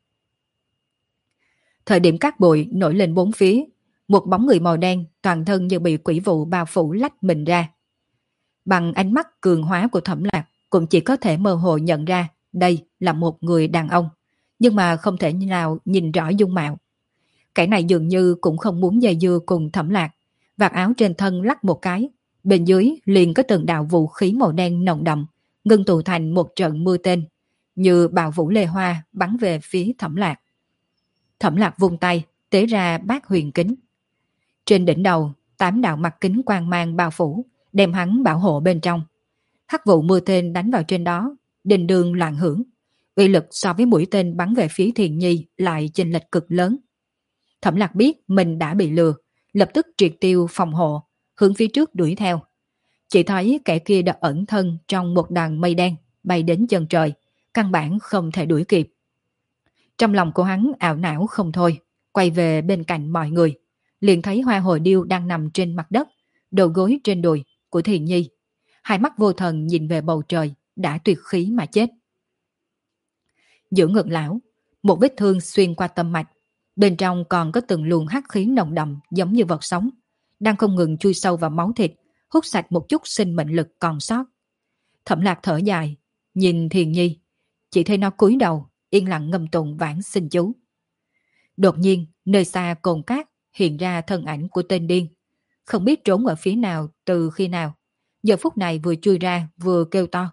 [SPEAKER 1] Thời điểm cát bụi nổi lên bốn phía, một bóng người màu đen toàn thân như bị quỷ vụ bao phủ lách mình ra. Bằng ánh mắt cường hóa của Thẩm Lạc cũng chỉ có thể mơ hồ nhận ra đây là một người đàn ông, nhưng mà không thể nào nhìn rõ dung mạo. Kẻ này dường như cũng không muốn dây dưa cùng Thẩm Lạc, vạt áo trên thân lắc một cái, bên dưới liền có từng đạo vũ khí màu đen nồng đậm, ngưng tụ thành một trận mưa tên, như bạo vũ lê hoa bắn về phía Thẩm Lạc. Thẩm Lạc vung tay, tế ra bát huyền kính. Trên đỉnh đầu, 8 đạo mặt kính quang mang bao phủ, đem hắn bảo hộ bên trong. Hắc vụ mưa tên đánh vào trên đó, đình đường loạn hưởng. Uy lực so với mũi tên bắn về phía Thiền Nhi lại chênh lệch cực lớn. Thẩm Lạc biết mình đã bị lừa, lập tức triệt tiêu phòng hộ, hướng phía trước đuổi theo. Chỉ thấy kẻ kia đã ẩn thân trong một đàn mây đen, bay đến chân trời, căn bản không thể đuổi kịp. Trong lòng của hắn ảo não không thôi, quay về bên cạnh mọi người, liền thấy Hoa Hồi Điêu đang nằm trên mặt đất, đầu gối trên đùi của Thiền Nhi. Hai mắt vô thần nhìn về bầu trời, đã tuyệt khí mà chết. Giữa ngực lão, một vết thương xuyên qua tâm mạch, bên trong còn có từng luồng hắc khí nồng đậm giống như vật sống, đang không ngừng chui sâu vào máu thịt, hút sạch một chút sinh mệnh lực còn sót. Thẩm Lạc thở dài, nhìn Thiền Nhi, chỉ thấy nó cúi đầu, yên lặng ngâm tụng vãng sinh chú. Đột nhiên, nơi xa cồn cát hiện ra thân ảnh của tên điên, không biết trốn ở phía nào từ khi nào, giờ phút này vừa chui ra vừa kêu to.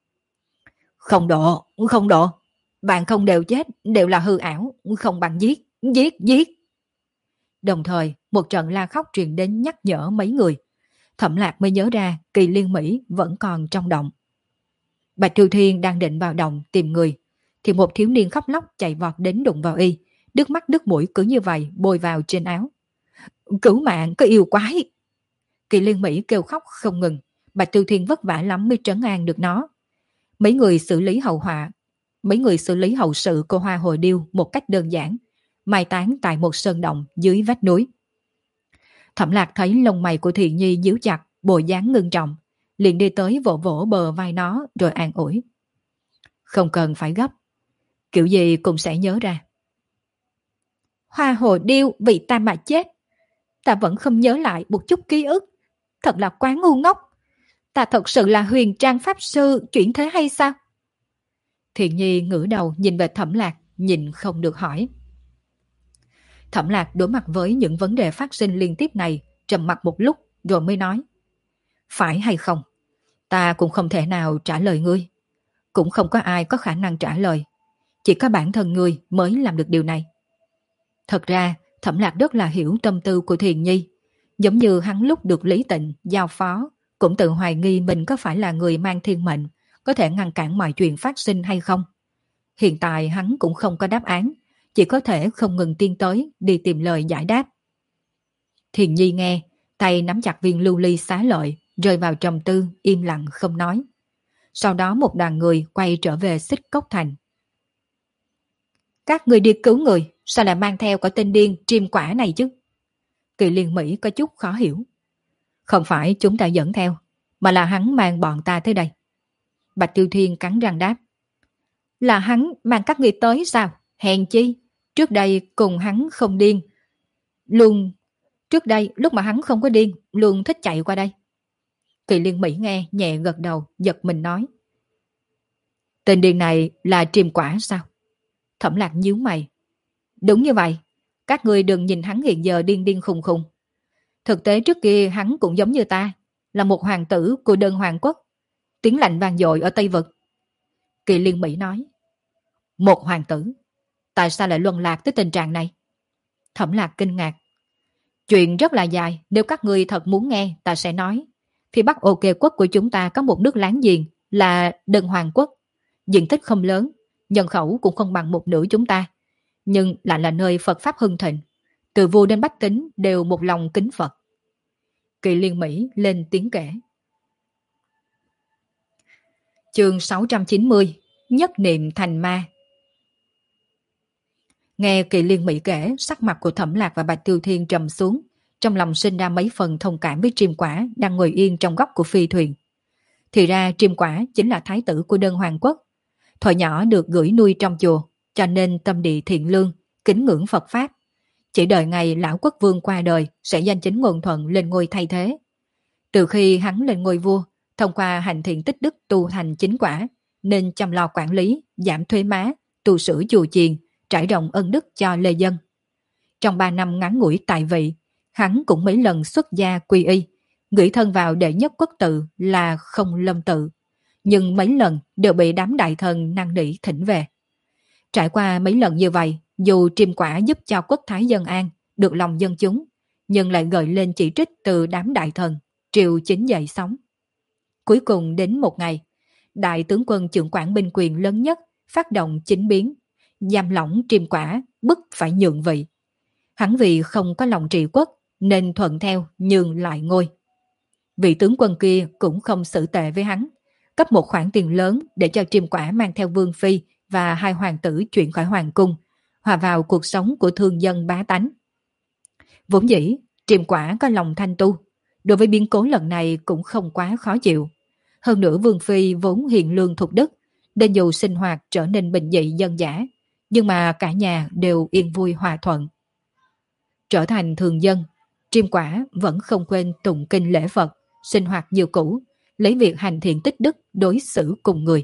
[SPEAKER 1] Không độ, không độ, bạn không đều chết, đều là hư ảo, không bằng giết, giết, giết. Đồng thời, một trận la khóc truyền đến nhắc nhở mấy người. Thẩm Lạc mới nhớ ra Kỳ Liên Mỹ vẫn còn trong động. Bạch Triều Thiên đang định vào động tìm người, thì một thiếu niên khóc lóc chạy vọt đến đụng vào y, đứt mắt đứt mũi cứ như vậy bôi vào trên áo. Cứu mạng, có yêu quái! Kỳ Liên Mỹ kêu khóc không ngừng, Bạch Triều Thiên vất vả lắm mới trấn an được nó. Mấy người xử lý hậu sự của Hoa Hồi Điêu một cách đơn giản, mai táng tại một sơn động dưới vách núi. Thẩm Lạc thấy lông mày của Thiện Nhi nhíu chặt, bộ dáng ngưng trọng, liền đi tới vỗ vỗ bờ vai nó rồi an ủi. Không cần phải gấp, kiểu gì cũng sẽ nhớ ra. Hoa Hồi Điêu vì ta mà chết, ta vẫn không nhớ lại một chút ký ức, thật là quá ngu ngốc. Ta thật sự là Huyền Trang Pháp Sư chuyển thế hay sao? Thiện Nhi ngửa đầu nhìn về Thẩm Lạc, nhìn không được hỏi. Thẩm Lạc đối mặt với những vấn đề phát sinh liên tiếp này, trầm mặc một lúc rồi mới nói. Phải hay không? Ta cũng không thể nào trả lời ngươi. Cũng không có ai có khả năng trả lời. Chỉ có bản thân ngươi mới làm được điều này. Thật ra, Thẩm Lạc rất là hiểu tâm tư của Thiền Nhi. Giống như hắn lúc được Lý Tịnh giao phó, cũng tự hoài nghi mình có phải là người mang thiên mệnh, có thể ngăn cản mọi chuyện phát sinh hay không. Hiện tại hắn cũng không có đáp án, chỉ có thể không ngừng tiến tới đi tìm lời giải đáp. Thiền Nhi nghe, tay nắm chặt viên lưu ly xá lợi, rơi vào trầm tư, im lặng không nói. Sau đó một đoàn người quay trở về Xích Cốc Thành. Các người đi cứu người, sao lại mang theo cả tên điên Triêm Quả này chứ? Kỳ Liên Mỹ có chút khó hiểu. Không phải chúng ta dẫn theo, mà là hắn mang bọn ta tới đây. Bạch Tiêu Thiên cắn răng đáp. Là hắn mang các người tới sao? Hèn chi, trước đây cùng hắn không điên. Trước đây lúc mà hắn không có điên, luôn thích chạy qua đây. Kỳ Liên Mỹ nghe nhẹ gật đầu, giật mình nói. Tên điên này là Triêm Quả sao? Thẩm Lạc nhíu mày. Đúng như vậy, các người đừng nhìn hắn hiện giờ điên điên khùng khùng. Thực tế trước kia hắn cũng giống như ta, là một hoàng tử của Đơn Hoàng Quốc, tiếng lạnh vang dội ở Tây Vực. Kỳ Liên Mỹ nói. Một hoàng tử? Tại sao lại luân lạc tới tình trạng này? Thẩm Lạc kinh ngạc. Chuyện rất là dài, nếu các người thật muốn nghe ta sẽ nói. Phía Bắc OK quốc của chúng ta có một nước láng giềng là Đơn Hoàng Quốc. Diện tích không lớn, nhân khẩu cũng không bằng một nửa chúng ta, nhưng lại là nơi Phật Pháp hưng thịnh. Từ vua đến bách tính đều một lòng kính Phật. Kỳ Liên Mỹ lên tiếng kể. Chương 690, Nhất niệm thành ma. Nghe Kỳ Liên Mỹ kể, sắc mặt của Thẩm Lạc và Bạch Tiêu Thiên trầm xuống, trong lòng sinh ra mấy phần thông cảm với Triêm Quả đang ngồi yên trong góc của phi thuyền. Thì ra Triêm Quả chính là thái tử của Đơn Hoàng Quốc. Thuở nhỏ được gửi nuôi trong chùa, cho nên tâm địa thiện lương, kính ngưỡng Phật Pháp. Chỉ đợi ngày lão quốc vương qua đời sẽ danh chính ngôn thuận lên ngôi thay thế. Từ khi hắn lên ngôi vua, thông qua hành thiện tích đức tu thành chính quả, nên chăm lo quản lý, giảm thuế má, tu sửa chùa chiền, trải rộng ân đức cho lê dân. Trong 3 năm ngắn ngủi tại vị, hắn cũng mấy lần xuất gia quy y, gửi thân vào đệ nhất quốc tự là Không Lâm tự, nhưng mấy lần đều bị đám đại thần năn nỉ thỉnh về. Trải qua mấy lần như vậy, dù Triêm Quả giúp cho quốc thái dân an, được lòng dân chúng, nhưng lại gợi lên chỉ trích từ đám đại thần, triều chính dậy sóng. Cuối cùng đến một ngày, đại tướng quân trưởng quản binh quyền lớn nhất phát động chính biến, giam lỏng Triêm Quả, bức phải nhượng vị. Hắn vì không có lòng trị quốc nên thuận theo nhường lại ngôi. Vị tướng quân kia cũng không xử tệ với hắn, cấp một khoản tiền lớn để cho Triêm Quả mang theo vương phi và 2 hoàng tử chuyển khỏi hoàng cung, hòa vào cuộc sống của thương dân bá tánh. Vốn dĩ, Triềm Quả có lòng thanh tu, đối với biến cố lần này cũng không quá khó chịu. Hơn nữa Vương Phi vốn hiền lương thục đức, nên dù sinh hoạt trở nên bình dị dân dã, nhưng mà cả nhà đều yên vui hòa thuận. Trở thành thường dân, Triêm Quả vẫn không quên tụng kinh lễ Phật, sinh hoạt như cũ, lấy việc hành thiện tích đức đối xử cùng người.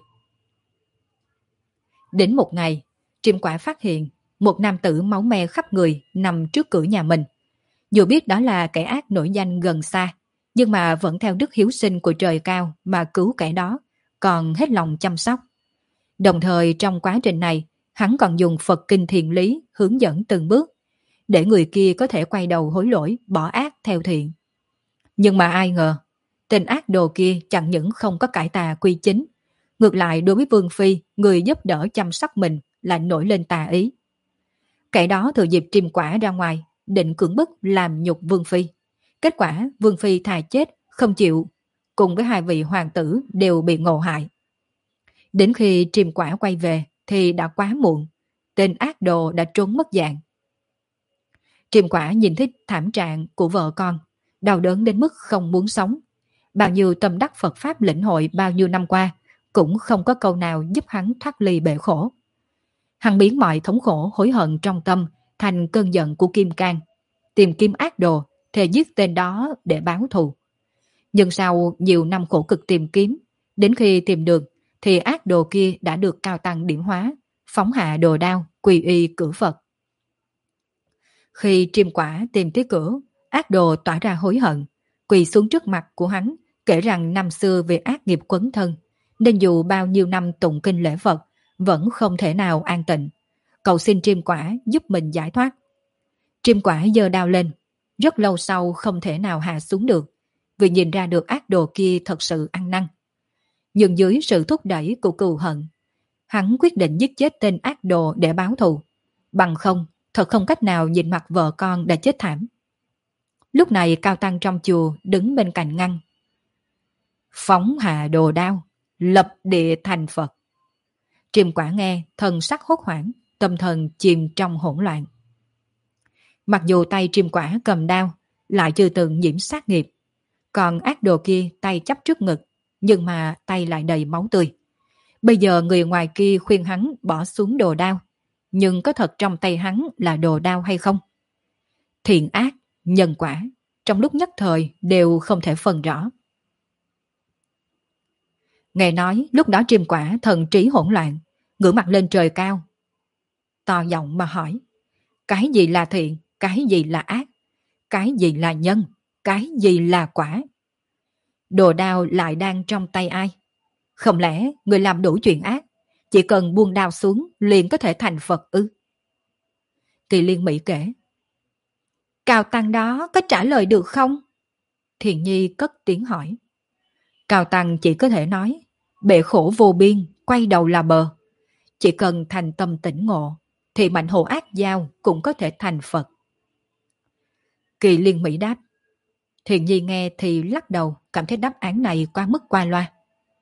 [SPEAKER 1] Đến một ngày, Triêm Quả phát hiện một nam tử máu me khắp người nằm trước cửa nhà mình. Dù biết đó là kẻ ác nổi danh gần xa, nhưng mà vẫn theo đức hiếu sinh của trời cao mà cứu kẻ đó, còn hết lòng chăm sóc. Đồng thời trong quá trình này, hắn còn dùng Phật kinh thiện lý hướng dẫn từng bước, để người kia có thể quay đầu hối lỗi, bỏ ác theo thiện. Nhưng mà ai ngờ, tên ác đồ kia chẳng những không có cải tà quy chính, ngược lại đối với Vương Phi, người giúp đỡ chăm sóc mình, lại nổi lên tà ý. Kẻ đó thừa dịp Triêm Quả ra ngoài, định cưỡng bức làm nhục Vương Phi. Kết quả Vương Phi thà chết, không chịu, cùng với hai vị hoàng tử đều bị ngộ hại. Đến khi Triêm Quả quay về thì đã quá muộn, tên ác đồ đã trốn mất dạng. Triêm Quả nhìn thấy thảm trạng của vợ con, đau đớn đến mức không muốn sống. Bao nhiêu tâm đắc Phật Pháp lĩnh hội bao nhiêu năm qua, cũng không có câu nào giúp hắn thoát ly bể khổ. Hắn biến mọi thống khổ hối hận trong tâm thành cơn giận của Kim Cang, tìm kiếm ác đồ, thề giết tên đó để báo thù. Nhưng sau nhiều năm khổ cực tìm kiếm, đến khi tìm được thì ác đồ kia đã được Cao Tăng điểm hóa, phóng hạ đồ đao, quy y cử Phật. Khi Triêm Quả tìm tới cửa, ác đồ tỏa ra hối hận, quỳ xuống trước mặt của hắn, kể rằng năm xưa vì ác nghiệp quấn thân, nên dù bao nhiêu năm tụng kinh lễ Phật, vẫn không thể nào an tịnh. Cầu xin Triêm Quả giúp mình giải thoát. Triêm Quả giơ đao lên, rất lâu sau không thể nào hạ xuống được, vì nhìn ra được ác đồ kia thật sự ăn năn. Nhưng dưới sự thúc đẩy của cừu hận, hắn quyết định giết chết tên ác đồ để báo thù. Bằng không, thật không cách nào nhìn mặt vợ con đã chết thảm. Lúc này Cao Tăng trong chùa đứng bên cạnh ngăn. Phóng hạ đồ đao, lập địa thành Phật. Triêm Quả nghe, thần sắc hốt hoảng, tâm thần chìm trong hỗn loạn. Mặc dù tay Triêm Quả cầm đao, lại chưa từng nhiễm sát nghiệp. Còn ác đồ kia tay chắp trước ngực, nhưng mà tay lại đầy máu tươi. Bây giờ người ngoài kia khuyên hắn bỏ xuống đồ đao, nhưng có thật trong tay hắn là đồ đao hay không? Thiện ác, nhân quả, trong lúc nhất thời đều không thể phân rõ. Nghe nói lúc đó Triêm Quả thần trí hỗn loạn, ngửa mặt lên trời cao, to giọng mà hỏi: cái gì là thiện, cái gì là ác, cái gì là nhân, cái gì là quả? Đồ đao lại đang trong tay ai? Không lẽ người làm đủ chuyện ác, chỉ cần buông đao xuống liền có thể thành Phật ư? Kỳ Liên Mỹ kể. Cao Tăng đó có trả lời được không? Thiền Nhi cất tiếng hỏi. Cao Tăng chỉ có thể nói, bể khổ vô biên, quay đầu là bờ. Chỉ cần thành tâm tỉnh ngộ, thì mạnh hồ ác giao cũng có thể thành Phật. Kỳ Liên Mỹ đáp. Thiền Nhi nghe thì lắc đầu, cảm thấy đáp án này quá mức qua loa.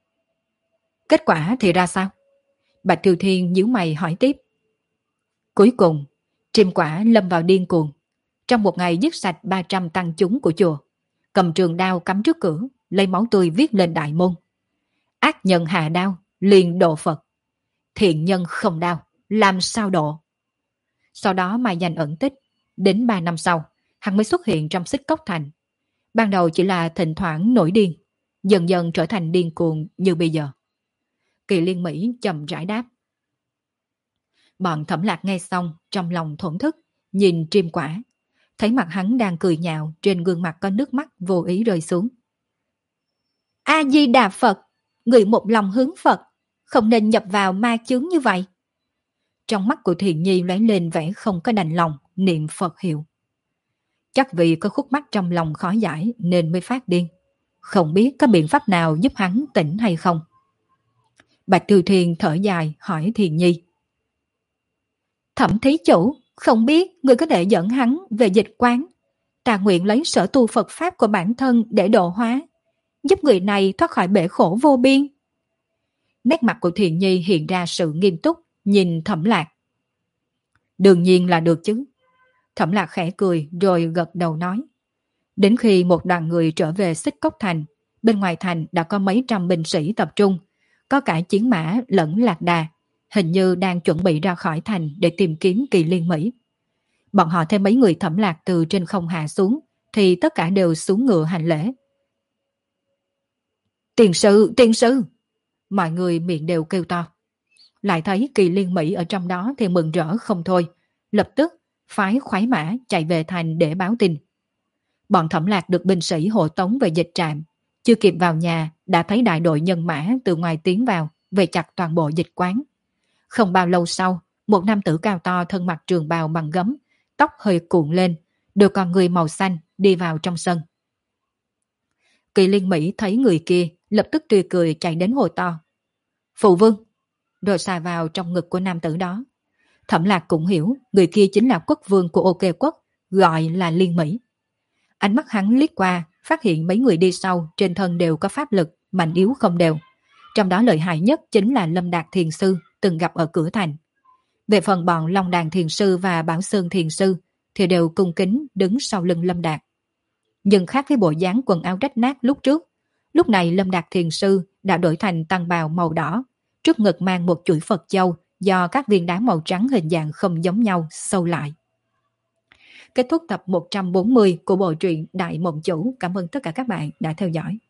[SPEAKER 1] Kết quả thì ra sao? Bạch Triều Thiên nhíu mày hỏi tiếp. Cuối cùng, Triêm Quả lâm vào điên cuồng. Trong một ngày giết sạch 300 tăng chúng của chùa, cầm trường đao cắm trước cửa, lấy máu tươi viết lên đại môn. Ác nhân hạ đao, liền độ Phật. Thiện nhân không đao, làm sao độ? Sau đó mai danh ẩn tích, đến 3 năm sau, hắn mới xuất hiện trong Xích Cốc Thành. Ban đầu chỉ là thỉnh thoảng nổi điên, dần dần trở thành điên cuồng như bây giờ. Kỳ Liên Mỹ chậm rãi đáp. Bọn Thẩm Lạc nghe xong, trong lòng thổn thức, nhìn Triêm Quả, thấy mặt hắn đang cười nhạo, trên gương mặt có nước mắt vô ý rơi xuống. A Di Đà Phật, người một lòng hướng Phật, không nên nhập vào ma chướng như vậy. Trong mắt của Thiền Nhi lóe lên vẻ không có đành lòng, niệm Phật hiệu. Chắc vì có khúc mắc trong lòng khó giải nên mới phát điên. Không biết có biện pháp nào giúp hắn tỉnh hay không. Bạch Từ Thiền thở dài hỏi Thiền Nhi. Thẩm thí chủ, không biết người có thể dẫn hắn về dịch quán. Ta nguyện lấy sở tu Phật Pháp của bản thân để độ hóa, giúp người này thoát khỏi bể khổ vô biên. Nét mặt của Thiền Nhi hiện ra sự nghiêm túc, nhìn Thẩm Lạc. Đương nhiên là được chứ. Thẩm Lạc khẽ cười rồi gật đầu nói. Đến khi một đoàn người trở về Xích Cốc Thành, bên ngoài thành đã có mấy trăm binh sĩ tập trung, có cả chiến mã lẫn lạc đà, hình như đang chuẩn bị ra khỏi thành để tìm kiếm Kỳ Liên Mỹ. Bọn họ thêm mấy người Thẩm Lạc từ trên không hạ xuống, thì tất cả đều xuống ngựa hành lễ. Tiền sư, tiền sư! Mọi người miệng đều kêu to. Lại thấy Kỳ Liên Mỹ ở trong đó thì mừng rỡ không thôi, lập tức phái khoái mã chạy về thành để báo tin. Bọn Thẩm Lạc được binh sĩ hộ tống về dịch trạm, chưa kịp vào nhà đã thấy đại đội nhân mã từ ngoài tiến vào, về chặt toàn bộ dịch quán. Không bao lâu sau, một nam tử cao to thân mặc trường bào bằng gấm, tóc hơi cuộn lên, đưa con người màu xanh đi vào trong sân. Kỳ Liên Mỹ thấy người kia, lập tức tươi cười chạy đến hồ to. Phụ vương! Rồi xà vào trong ngực của nam tử đó. Thẩm Lạc cũng hiểu người kia chính là quốc vương của OK quốc, gọi là Liên Mỹ. Ánh mắt hắn liếc qua, phát hiện mấy người đi sau trên thân đều có pháp lực, mạnh yếu không đều. Trong đó lợi hại nhất chính là Lâm Đạt Thiền Sư từng gặp ở cửa thành. Về phần bọn Long Đàn Thiền Sư và Bảo Sơn Thiền Sư thì đều cung kính đứng sau lưng Lâm Đạt. Nhưng khác với bộ dáng quần áo rách nát lúc trước, lúc này Lâm Đạt Thiền Sư đã đổi thành tăng bào màu đỏ, trước ngực mang một chuỗi Phật châu do các viên đá màu trắng hình dạng không giống nhau sâu lại. Kết thúc tập 140 của bộ truyện Đại Mộng Chủ. Cảm ơn tất cả các bạn đã theo dõi.